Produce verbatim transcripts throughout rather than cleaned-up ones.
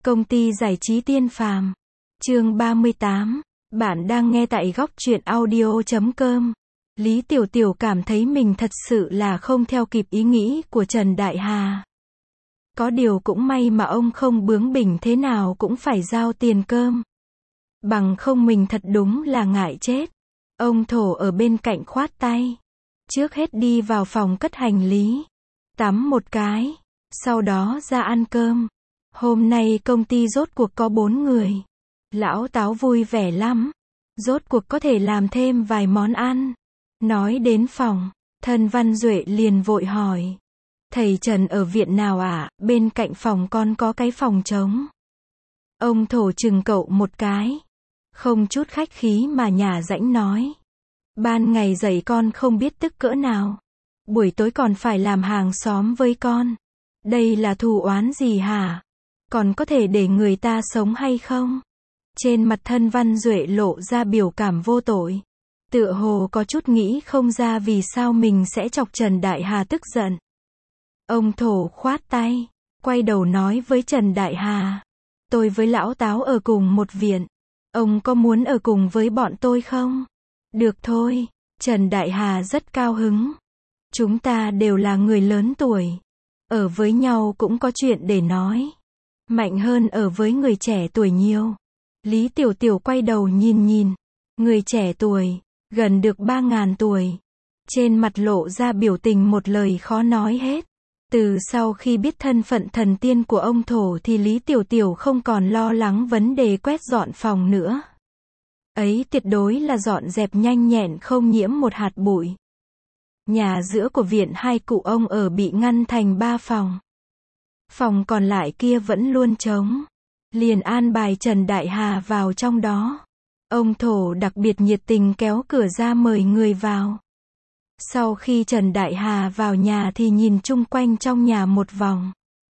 Công ty giải trí Tiên Phàm. Chương ba mươi tám. Bạn đang nghe tại góc truyện audio chấm com. Lý Tiểu Tiểu cảm thấy mình thật sự là không theo kịp ý nghĩ của Trần Đại Hà. Có điều cũng may mà ông không bướng bỉnh thế nào cũng phải giao tiền cơm. Bằng không mình thật đúng là ngại chết. Ông Thổ ở bên cạnh khoát tay. Trước hết đi vào phòng cất hành lý. Tắm một cái. Sau đó ra ăn cơm. Hôm nay công ty rốt cuộc có bốn người. Lão Táo vui vẻ lắm. Rốt cuộc có thể làm thêm vài món ăn. Nói đến phòng, thân Văn Duệ liền vội hỏi. Thầy Trần ở viện nào ạ? À? Bên cạnh phòng con có cái phòng trống. Ông Thổ chừng cậu một cái. Không chút khách khí mà nhà rãnh nói. Ban ngày dậy con không biết tức cỡ nào. Buổi tối còn phải làm hàng xóm với con. Đây là thù oán gì hả? Còn có thể để người ta sống hay không? Trên mặt thân Văn Duệ lộ ra biểu cảm vô tội. Tựa hồ có chút nghĩ không ra vì sao mình sẽ chọc Trần Đại Hà tức giận. Ông Thổ khoát tay, quay đầu nói với Trần Đại Hà. Tôi với Lão Táo ở cùng một viện. Ông có muốn ở cùng với bọn tôi không? Được thôi, Trần Đại Hà rất cao hứng. Chúng ta đều là người lớn tuổi. Ở với nhau cũng có chuyện để nói. Mạnh hơn ở với người trẻ tuổi nhiều. Lý Tiểu Tiểu quay đầu nhìn nhìn. Người trẻ tuổi, gần được ba ngàn tuổi. Trên mặt lộ ra biểu tình một lời khó nói hết. Từ sau khi biết thân phận thần tiên của ông Thổ thì Lý Tiểu Tiểu không còn lo lắng vấn đề quét dọn phòng nữa. Ấy tuyệt đối là dọn dẹp nhanh nhẹn không nhiễm một hạt bụi. Nhà giữa của viện hai cụ ông ở bị ngăn thành ba phòng. Phòng còn lại kia vẫn luôn trống. Liền an bài Trần Đại Hà vào trong đó. Ông Thổ đặc biệt nhiệt tình kéo cửa ra mời người vào. Sau khi Trần Đại Hà vào nhà thì nhìn chung quanh trong nhà một vòng.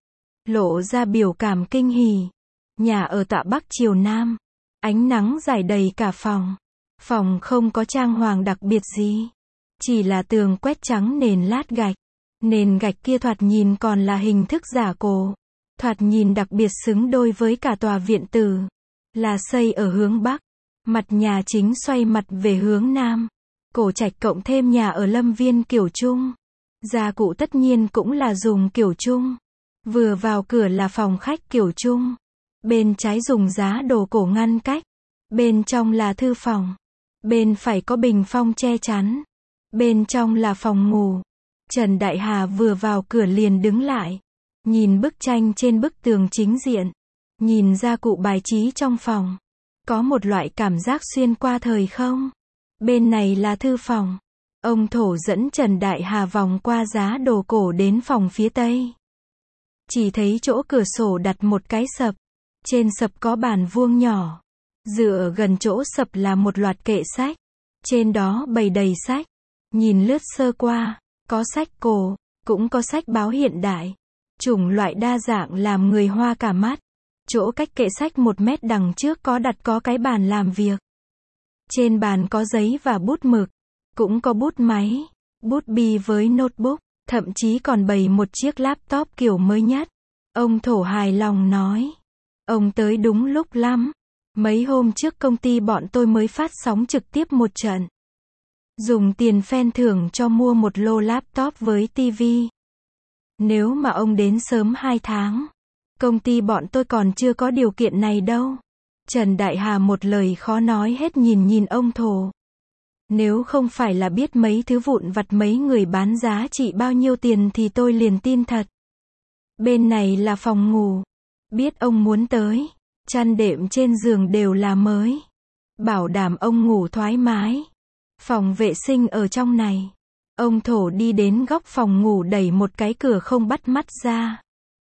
Lộ ra biểu cảm kinh hỉ. Nhà ở tọa bắc chiều nam. Ánh nắng rải đầy cả phòng. Phòng không có trang hoàng đặc biệt gì. Chỉ là tường quét trắng nền lát gạch. Nền gạch kia thoạt nhìn còn là hình thức giả cổ. Thoạt nhìn đặc biệt xứng đôi với cả tòa viện tử. Là xây ở hướng bắc. Mặt nhà chính xoay mặt về hướng nam. Cổ trạch cộng thêm nhà ở lâm viên kiểu Trung. Gia cụ tất nhiên cũng là dùng kiểu Trung. Vừa vào cửa là phòng khách kiểu Trung. Bên trái dùng giá đồ cổ ngăn cách. Bên trong là thư phòng. Bên phải có bình phong che chắn. Bên trong là phòng ngủ. Trần Đại Hà vừa vào cửa liền đứng lại. Nhìn bức tranh trên bức tường chính diện. Nhìn gia cụ bài trí trong phòng. Có một loại cảm giác xuyên qua thời không. Bên này là thư phòng. Ông Thổ dẫn Trần Đại Hà vòng qua giá đồ cổ đến phòng phía tây. Chỉ thấy chỗ cửa sổ đặt một cái sập. Trên sập có bàn vuông nhỏ. Dựa gần chỗ sập là một loạt kệ sách. Trên đó bày đầy sách. Nhìn lướt sơ qua, có sách cổ, cũng có sách báo hiện đại. Chủng loại đa dạng làm người hoa cả mắt. Chỗ cách kệ sách một mét đằng trước có đặt có cái bàn làm việc. Trên bàn có giấy và bút mực. Cũng có bút máy, bút bi với notebook. Thậm chí còn bày một chiếc laptop kiểu mới nhất. Ông Thổ hài lòng nói. Ông tới đúng lúc lắm. Mấy hôm trước công ty bọn tôi mới phát sóng trực tiếp một trận. Dùng tiền fan thưởng cho mua một lô laptop với tivi. Nếu mà ông đến sớm hai tháng. Công ty bọn tôi còn chưa có điều kiện này đâu. Trần Đại Hà một lời khó nói hết nhìn nhìn ông Thổ. Nếu không phải là biết mấy thứ vụn vặt mấy người bán giá trị bao nhiêu tiền thì tôi liền tin thật. Bên này là phòng ngủ. Biết ông muốn tới. Chăn đệm trên giường đều là mới. Bảo đảm ông ngủ thoải mái. Phòng vệ sinh ở trong này. Ông Thổ đi đến góc phòng ngủ đẩy một cái cửa không bắt mắt ra.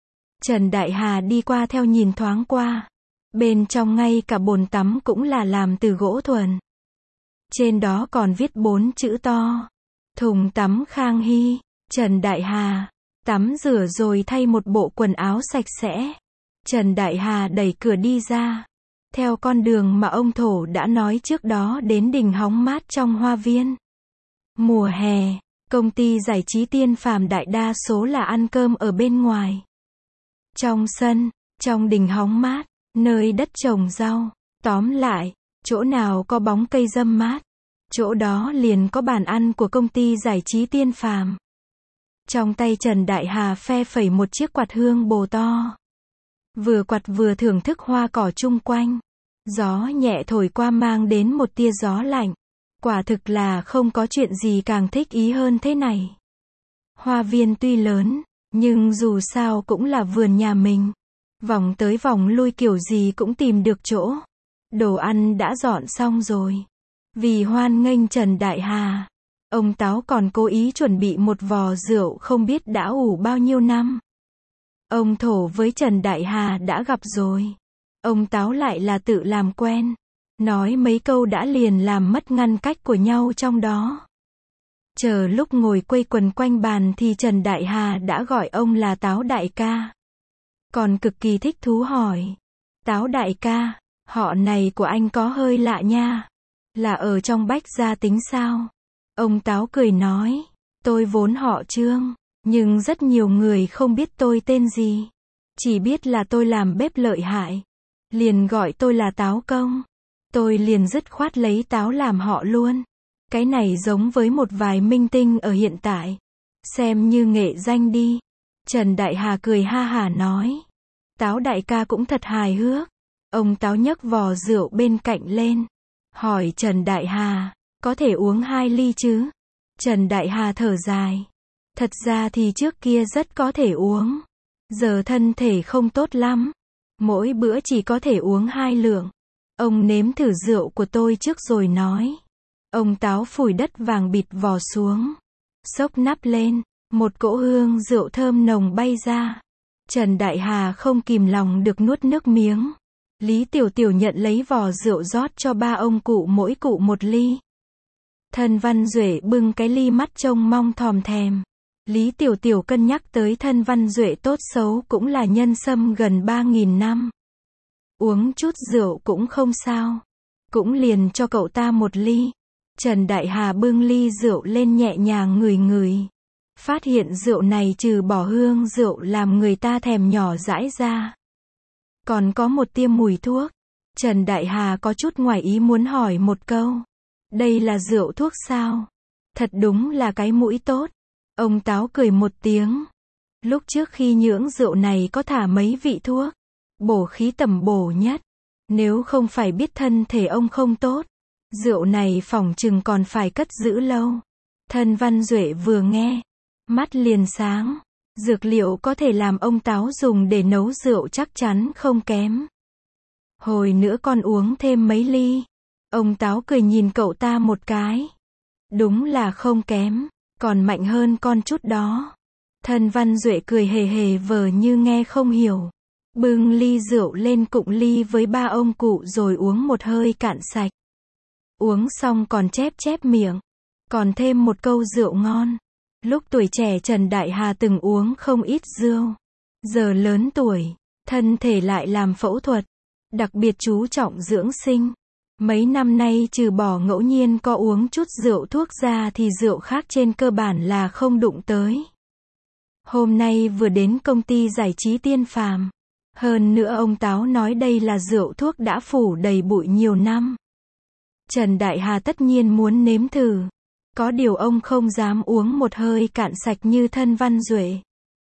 Trần Đại Hà đi qua theo nhìn thoáng qua. Bên trong ngay cả bồn tắm cũng là làm từ gỗ thuần. Trên đó còn viết bốn chữ to. Thùng tắm Khang Hy. Trần Đại Hà. Tắm rửa rồi thay một bộ quần áo sạch sẽ. Trần Đại Hà đẩy cửa đi ra. Theo con đường mà ông Thổ đã nói trước đó đến đình hóng mát trong hoa viên. Mùa hè, công ty giải trí Tiên Phàm đại đa số là ăn cơm ở bên ngoài. Trong sân, trong đình hóng mát, nơi đất trồng rau. Tóm lại, chỗ nào có bóng cây râm mát, chỗ đó liền có bàn ăn của công ty giải trí Tiên Phàm. Trong tay Trần Đại Hà phe phẩy một chiếc quạt hương bồ to. Vừa quạt vừa thưởng thức hoa cỏ chung quanh. Gió nhẹ thổi qua mang đến một tia gió lạnh. Quả thực là không có chuyện gì càng thích ý hơn thế này. Hoa viên tuy lớn, nhưng dù sao cũng là vườn nhà mình. Vòng tới vòng lui kiểu gì cũng tìm được chỗ. Đồ ăn đã dọn xong rồi. Vì hoan nghênh Trần Đại Hà, ông Táo còn cố ý chuẩn bị một vò rượu không biết đã ủ bao nhiêu năm. Ông Thổ với Trần Đại Hà đã gặp rồi. Ông Táo lại là tự làm quen. Nói mấy câu đã liền làm mất ngăn cách của nhau trong đó. Chờ lúc ngồi quây quần quanh bàn thì Trần Đại Hà đã gọi ông là Táo đại ca. Còn cực kỳ thích thú hỏi. Táo đại ca, họ này của anh có hơi lạ nha. Là ở trong Bách gia tính sao? Ông Táo cười nói. Tôi vốn họ Trương, nhưng rất nhiều người không biết tôi tên gì. Chỉ biết là tôi làm bếp lợi hại. Liền gọi tôi là Táo công. Tôi liền dứt khoát lấy Táo làm họ luôn. Cái này giống với một vài minh tinh ở hiện tại. Xem như nghệ danh đi. Trần Đại Hà cười ha hả nói. Táo đại ca cũng thật hài hước. Ông Táo nhấc vò rượu bên cạnh lên. Hỏi Trần Đại Hà, có thể uống hai ly chứ? Trần Đại Hà thở dài. Thật ra thì trước kia rất có thể uống. Giờ thân thể không tốt lắm. Mỗi bữa chỉ có thể uống hai lượng. Ông nếm thử rượu của tôi trước rồi nói. Ông Táo phủi đất vàng bịt vò xuống. Xốc nắp lên. Một cỗ hương rượu thơm nồng bay ra. Trần Đại Hà không kìm lòng được nuốt nước miếng. Lý Tiểu Tiểu nhận lấy vò rượu rót cho ba ông cụ mỗi cụ một ly. Thân Văn Duệ bưng cái ly mắt trông mong thòm thèm. Lý Tiểu Tiểu cân nhắc tới Thân Văn Duệ tốt xấu cũng là nhân sâm gần ba nghìn năm. Uống chút rượu cũng không sao. Cũng liền cho cậu ta một ly. Trần Đại Hà bưng ly rượu lên nhẹ nhàng ngửi ngửi. Phát hiện rượu này trừ bỏ hương rượu làm người ta thèm nhỏ dãi ra. Còn có một tia mùi thuốc. Trần Đại Hà có chút ngoài ý muốn hỏi một câu. Đây là rượu thuốc sao? Thật đúng là cái mũi tốt. Ông Táo cười một tiếng. Lúc trước khi nhưỡng rượu này có thả mấy vị thuốc. Bổ khí tầm bổ nhất. Nếu không phải biết thân thể ông không tốt. Rượu này phỏng chừng còn phải cất giữ lâu. Thân Văn Duệ vừa nghe. Mắt liền sáng. Dược liệu có thể làm ông Táo dùng để nấu rượu chắc chắn không kém. Hồi nữa con uống thêm mấy ly. Ông Táo cười nhìn cậu ta một cái. Đúng là không kém. Còn mạnh hơn con chút đó. Thân Văn Duệ cười hề hề vờ như nghe không hiểu. Bưng ly rượu lên cụng ly với ba ông cụ rồi uống một hơi cạn sạch. Uống xong còn chép chép miệng. Còn thêm một câu rượu ngon. Lúc tuổi trẻ Trần Đại Hà từng uống không ít rượu. Giờ lớn tuổi, thân thể lại làm phẫu thuật. Đặc biệt chú trọng dưỡng sinh. Mấy năm nay trừ bỏ ngẫu nhiên có uống chút rượu thuốc ra thì rượu khác trên cơ bản là không đụng tới. Hôm nay vừa đến công ty giải trí Tiên Phàm. Hơn nữa ông Táo nói đây là rượu thuốc đã phủ đầy bụi nhiều năm. Trần Đại Hà tất nhiên muốn nếm thử. Có điều ông không dám uống một hơi cạn sạch như Thân Văn Duệ.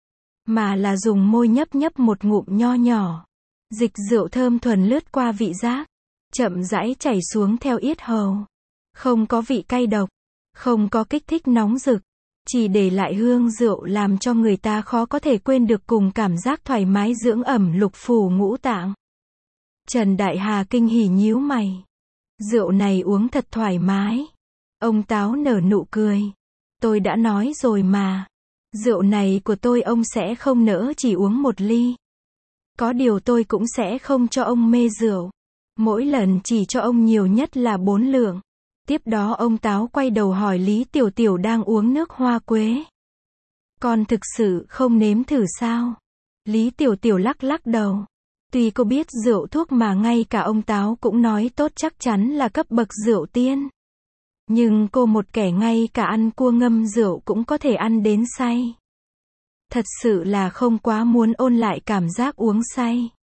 Mà là dùng môi nhấp nhấp một ngụm nho nhỏ. Dịch rượu thơm thuần lướt qua vị giác. Chậm rãi chảy xuống theo yết hầu. Không có vị cay độc. Không có kích thích nóng rực. Chỉ để lại hương rượu làm cho người ta khó có thể quên được cùng cảm giác thoải mái dưỡng ẩm lục phủ ngũ tạng. Trần Đại Hà kinh hỉ nhíu mày. Rượu này uống thật thoải mái. Ông Táo nở nụ cười. Tôi đã nói rồi mà. Rượu này của tôi ông sẽ không nỡ chỉ uống một ly. Có điều tôi cũng sẽ không cho ông mê rượu. Mỗi lần chỉ cho ông nhiều nhất là bốn lượng. Tiếp đó ông Táo quay đầu hỏi Lý Tiểu Tiểu đang uống nước hoa quế. Con thực sự không nếm thử sao? Lý Tiểu Tiểu lắc lắc đầu. Tuy cô biết rượu thuốc mà ngay cả ông Táo cũng nói tốt chắc chắn là cấp bậc rượu tiên. Nhưng cô một kẻ ngay cả ăn cua ngâm rượu cũng có thể ăn đến say. Thật sự là không quá muốn ôn lại cảm giác uống say.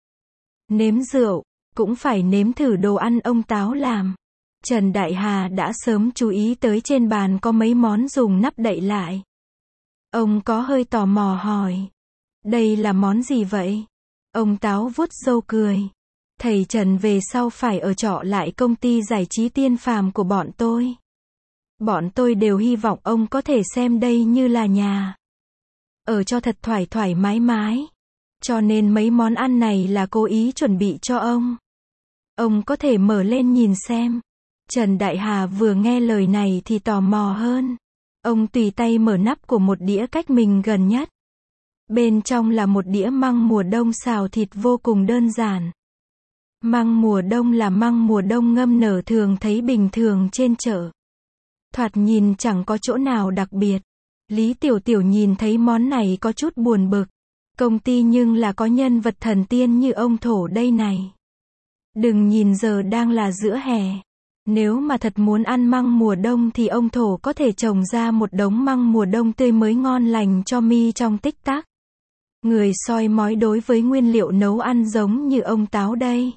Nếm rượu, cũng phải nếm thử đồ ăn ông Táo làm. Trần Đại Hà đã sớm chú ý tới trên bàn có mấy món dùng nắp đậy lại. Ông có hơi tò mò hỏi. Đây là món gì vậy? Ông Táo vuốt râu cười. Thầy Trần về sau phải ở trọ lại công ty giải trí Tiên Phàm của bọn tôi. Bọn tôi đều hy vọng ông có thể xem đây như là nhà. Ở cho thật thoải thoải mái mái. Cho nên mấy món ăn này là cố ý chuẩn bị cho ông. Ông có thể mở lên nhìn xem. Trần Đại Hà vừa nghe lời này thì tò mò hơn. Ông tùy tay mở nắp của một đĩa cách mình gần nhất. Bên trong là một đĩa măng mùa đông xào thịt vô cùng đơn giản. Măng mùa đông là măng mùa đông ngâm nở thường thấy bình thường trên chợ. Thoạt nhìn chẳng có chỗ nào đặc biệt. Lý Tiểu Tiểu nhìn thấy món này có chút buồn bực. Công ty nhưng là có nhân vật thần tiên như ông Thổ đây này. Đừng nhìn giờ đang là giữa hè. Nếu mà thật muốn ăn măng mùa đông thì ông Thổ có thể trồng ra một đống măng mùa đông tươi mới ngon lành cho mi trong tích tắc. Người soi mói đối với nguyên liệu nấu ăn giống như ông Táo đây.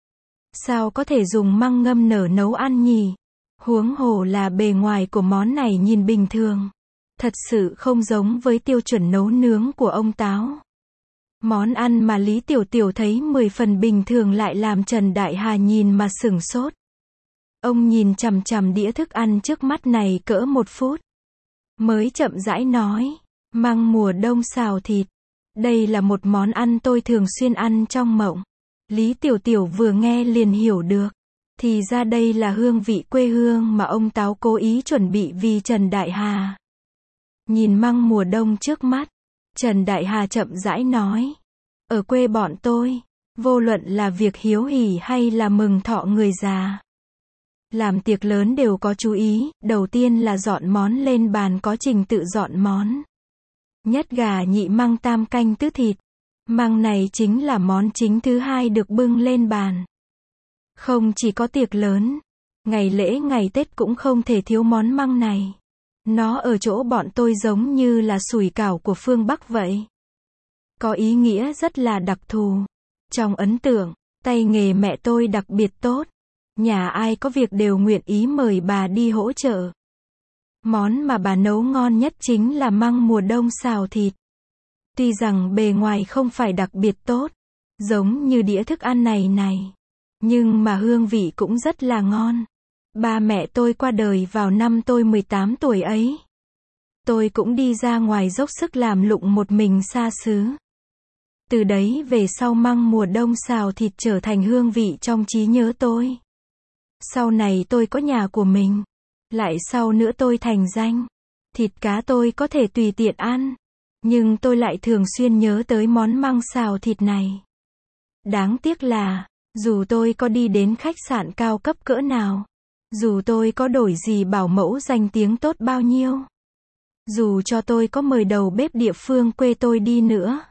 Sao có thể dùng măng ngâm nở nấu ăn nhỉ? Huống hồ là bề ngoài của món này nhìn bình thường. Thật sự không giống với tiêu chuẩn nấu nướng của ông Táo. Món ăn mà Lý Tiểu Tiểu thấy mười phần bình thường lại làm Trần Đại Hà nhìn mà sửng sốt. Ông nhìn chằm chằm đĩa thức ăn trước mắt này cỡ một phút. Mới chậm rãi nói, măng mùa đông xào thịt. Đây là một món ăn tôi thường xuyên ăn trong mộng. Lý Tiểu Tiểu vừa nghe liền hiểu được. Thì ra đây là hương vị quê hương mà ông Táo cố ý chuẩn bị vì Trần Đại Hà. Nhìn măng mùa đông trước mắt, Trần Đại Hà chậm rãi nói. Ở quê bọn tôi, vô luận là việc hiếu hỉ hay là mừng thọ người già. Làm tiệc lớn đều có chú ý, đầu tiên là dọn món lên bàn có trình tự dọn món. Nhất gà nhị măng tam canh tứ thịt. Măng này chính là món chính thứ hai được bưng lên bàn. Không chỉ có tiệc lớn, ngày lễ ngày Tết cũng không thể thiếu món măng này. Nó ở chỗ bọn tôi giống như là sủi cảo của phương Bắc vậy. Có ý nghĩa rất là đặc thù. Trong ấn tượng, tay nghề mẹ tôi đặc biệt tốt. Nhà ai có việc đều nguyện ý mời bà đi hỗ trợ. Món mà bà nấu ngon nhất chính là măng mùa đông xào thịt. Tuy rằng bề ngoài không phải đặc biệt tốt, giống như đĩa thức ăn này này, nhưng mà hương vị cũng rất là ngon. Ba mẹ tôi qua đời vào năm tôi mười tám tuổi ấy. Tôi cũng đi ra ngoài dốc sức làm lụng một mình xa xứ. Từ đấy về sau măng mùa đông xào thịt trở thành hương vị trong trí nhớ tôi. Sau này tôi có nhà của mình. Lại sau nữa tôi thành danh. Thịt cá tôi có thể tùy tiện ăn. Nhưng tôi lại thường xuyên nhớ tới món măng xào thịt này. Đáng tiếc là, dù tôi có đi đến khách sạn cao cấp cỡ nào, dù tôi có đổi gì bảo mẫu danh tiếng tốt bao nhiêu, dù cho tôi có mời đầu bếp địa phương quê tôi đi nữa,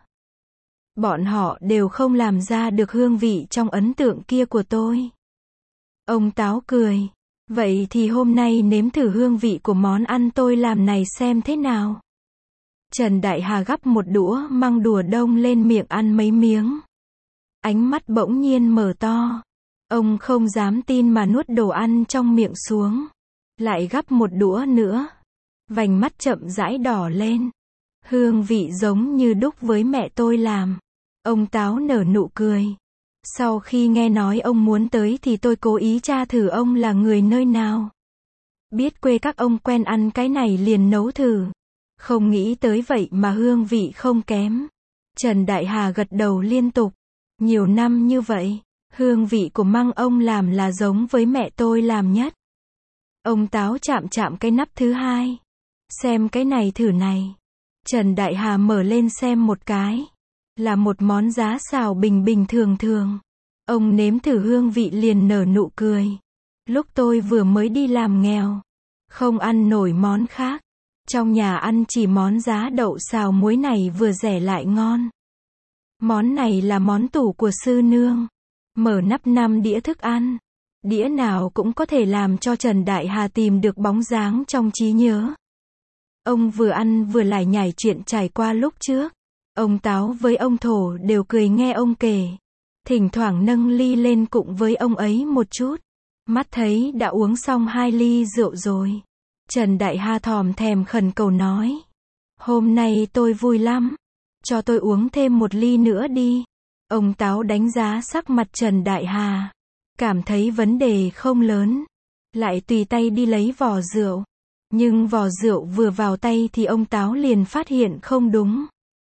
bọn họ đều không làm ra được hương vị trong ấn tượng kia của tôi. Ông Táo cười. Vậy thì hôm nay nếm thử hương vị của món ăn tôi làm này xem thế nào. Trần Đại Hà gắp một đũa măng đùa đông lên miệng ăn mấy miếng. Ánh mắt bỗng nhiên mở to. Ông không dám tin mà nuốt đồ ăn trong miệng xuống. Lại gắp một đũa nữa. Vành mắt chậm rãi đỏ lên. Hương vị giống như đúc với mẹ tôi làm. Ông Táo nở nụ cười. Sau khi nghe nói ông muốn tới thì tôi cố ý tra thử ông là người nơi nào. Biết quê các ông quen ăn cái này liền nấu thử. Không nghĩ tới vậy mà hương vị không kém. Trần Đại Hà gật đầu liên tục. Nhiều năm như vậy, hương vị của măng ông làm là giống với mẹ tôi làm nhất. Ông Táo chạm chạm cái nắp thứ hai. Xem cái này thử này. Trần Đại Hà mở lên xem một cái. Là một món giá xào bình bình thường thường. Ông nếm thử hương vị liền nở nụ cười. Lúc tôi vừa mới đi làm nghèo, không ăn nổi món khác. Trong nhà ăn chỉ món giá đậu xào muối này vừa rẻ lại ngon. Món này là món tủ của sư nương. Mở nắp năm đĩa thức ăn. Đĩa nào cũng có thể làm cho Trần Đại Hà tìm được bóng dáng trong trí nhớ. Ông vừa ăn vừa lải nhải chuyện trải qua lúc trước. Ông Táo với ông Thổ đều cười nghe ông kể. thỉnh thoảng nâng ly lên cụng với ông ấy một chút. Mắt thấy đã uống xong hai ly rượu rồi. Trần Đại Hà thòm thèm khẩn cầu nói. Hôm nay tôi vui lắm. Cho tôi uống thêm một ly nữa đi. Ông Táo đánh giá sắc mặt Trần Đại Hà. Cảm thấy vấn đề không lớn. Lại tùy tay đi lấy vò rượu. Nhưng vò rượu vừa vào tay thì ông Táo liền phát hiện không đúng.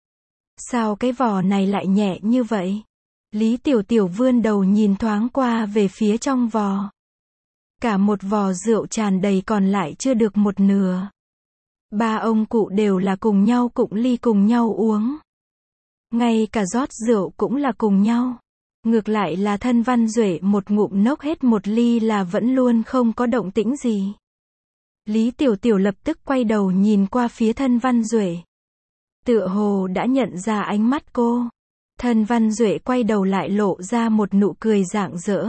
Sao cái vò này lại nhẹ như vậy? Lý Tiểu Tiểu vươn đầu nhìn thoáng qua về phía trong vò. Cả một vò rượu tràn đầy còn lại chưa được một nửa. Ba ông cụ đều là cùng nhau cụng ly cùng nhau uống. Ngay cả rót rượu cũng là cùng nhau. Ngược lại là Thân Văn Duệ một ngụm nốc hết một ly là vẫn luôn không có động tĩnh gì. Lý Tiểu Tiểu lập tức quay đầu nhìn qua phía Thân Văn Duệ. Tựa hồ đã nhận ra ánh mắt cô. Thân Văn Duệ quay đầu lại lộ ra một nụ cười rạng rỡ.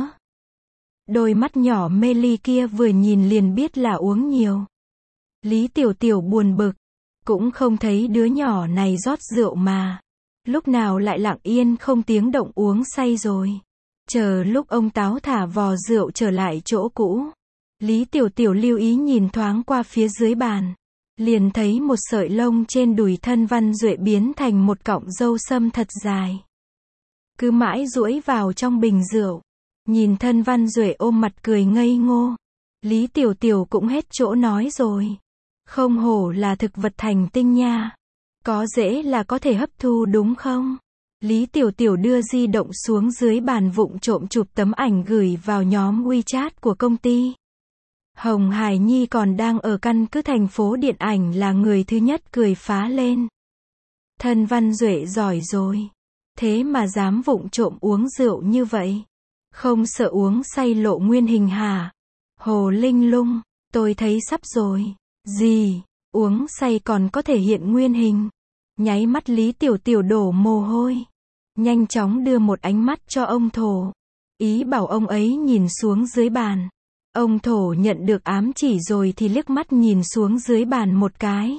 Đôi mắt nhỏ mê ly kia vừa nhìn liền biết là uống nhiều. Lý Tiểu Tiểu buồn bực. Cũng không thấy đứa nhỏ này rót rượu mà. Lúc nào lại lặng yên không tiếng động uống say rồi. Chờ lúc ông Táo thả vò rượu trở lại chỗ cũ. Lý Tiểu Tiểu lưu ý nhìn thoáng qua phía dưới bàn. Liền thấy một sợi lông trên đùi Thân Văn Duệ biến thành một cọng râu sâm thật dài. Cứ mãi duỗi vào trong bình rượu. Nhìn Thân Văn Duệ ôm mặt cười ngây ngô. Lý Tiểu Tiểu cũng hết chỗ nói rồi. Không hổ là thực vật thành tinh nha. Có dễ là có thể hấp thu đúng không? Lý Tiểu Tiểu đưa di động xuống dưới bàn vụng trộm chụp tấm ảnh gửi vào nhóm WeChat của công ty. Hồng Hải Nhi còn đang ở căn cứ thành phố điện ảnh là người thứ nhất cười phá lên. Thân Văn Duệ giỏi rồi. Thế mà dám vụng trộm uống rượu như vậy. Không sợ uống say lộ nguyên hình hả? Hồ Linh Lung, tôi thấy sắp rồi. Gì? Uống say còn có thể hiện nguyên hình? Nháy mắt Lý Tiểu Tiểu đổ mồ hôi. Nhanh chóng đưa một ánh mắt cho ông Thổ. Ý bảo ông ấy nhìn xuống dưới bàn. Ông Thổ nhận được ám chỉ rồi thì liếc mắt nhìn xuống dưới bàn một cái.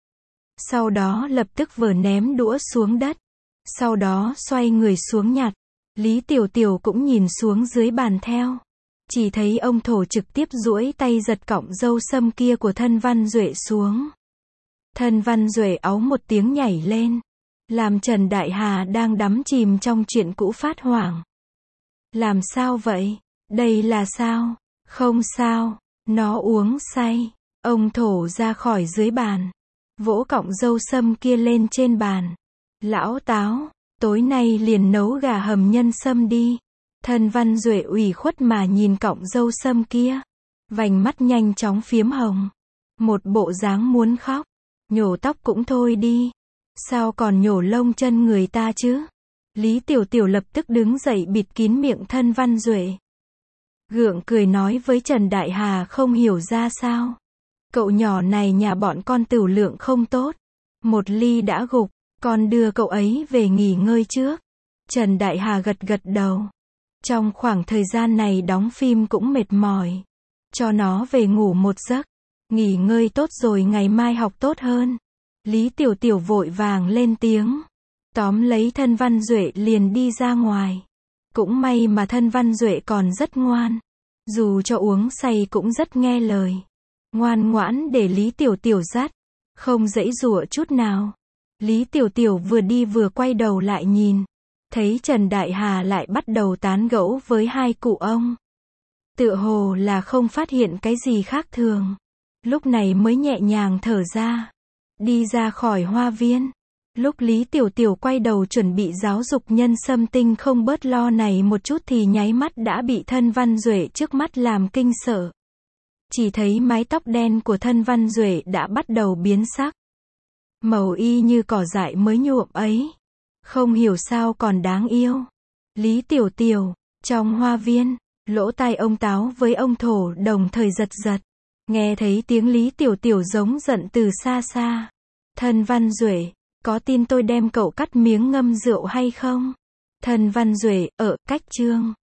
Sau đó lập tức vừa ném đũa xuống đất. Sau đó xoay người xuống nhặt. Lý Tiểu Tiểu cũng nhìn xuống dưới bàn theo. Chỉ thấy ông Thổ trực tiếp duỗi tay giật cọng râu sâm kia của Thân Văn Duệ xuống. Thân Văn Duệ áu một tiếng nhảy lên. Làm Trần Đại Hà đang đắm chìm trong chuyện cũ phát hoảng. Làm sao vậy? Đây là sao? Không sao. Nó uống say. Ông Thổ ra khỏi dưới bàn. Vỗ cọng râu sâm kia lên trên bàn. Lão Táo, tối nay liền nấu gà hầm nhân sâm đi. Thân Văn Duệ ủy khuất mà nhìn cọng râu sâm kia. Vành mắt nhanh chóng phiếm hồng. Một bộ dáng muốn khóc. Nhổ tóc cũng thôi đi. Sao còn nhổ lông chân người ta chứ? Lý Tiểu Tiểu lập tức đứng dậy bịt kín miệng Thân Văn Duệ. Gượng cười nói với Trần Đại Hà không hiểu ra sao. Cậu nhỏ này nhà bọn con tửu lượng không tốt. Một ly đã gục, con đưa cậu ấy về nghỉ ngơi trước. Trần Đại Hà gật gật đầu. Trong khoảng thời gian này đóng phim cũng mệt mỏi. Cho nó về ngủ một giấc. Nghỉ ngơi tốt rồi ngày mai học tốt hơn. Lý Tiểu Tiểu vội vàng lên tiếng. Tóm lấy Thân Văn Duệ liền đi ra ngoài. Cũng may mà Thân Văn Duệ còn rất ngoan. Dù cho uống say cũng rất nghe lời. Ngoan ngoãn để Lý Tiểu Tiểu dắt. Không giãy giụa chút nào. Lý Tiểu Tiểu vừa đi vừa quay đầu lại nhìn. Thấy Trần Đại Hà lại bắt đầu tán gẫu với hai cụ ông. Tựa hồ là không phát hiện cái gì khác thường. Lúc này mới nhẹ nhàng thở ra. Đi ra khỏi hoa viên. Lúc Lý Tiểu Tiểu quay đầu chuẩn bị giáo dục nhân sâm tinh không bớt lo này một chút thì nháy mắt đã bị Thân Văn Duệ trước mắt làm kinh sợ. Chỉ thấy mái tóc đen của Thân Văn Duệ đã bắt đầu biến sắc. Màu y như cỏ dại mới nhuộm ấy. Không hiểu sao còn đáng yêu. Lý Tiểu Tiểu, trong hoa viên, lỗ tai ông Táo với ông Thổ đồng thời giật giật. Nghe thấy tiếng Lý Tiểu Tiểu giống giận từ xa xa. Thân Văn Duệ, có tin tôi đem cậu cắt miếng ngâm rượu hay không? Thân Văn Duệ, ở, cách chương.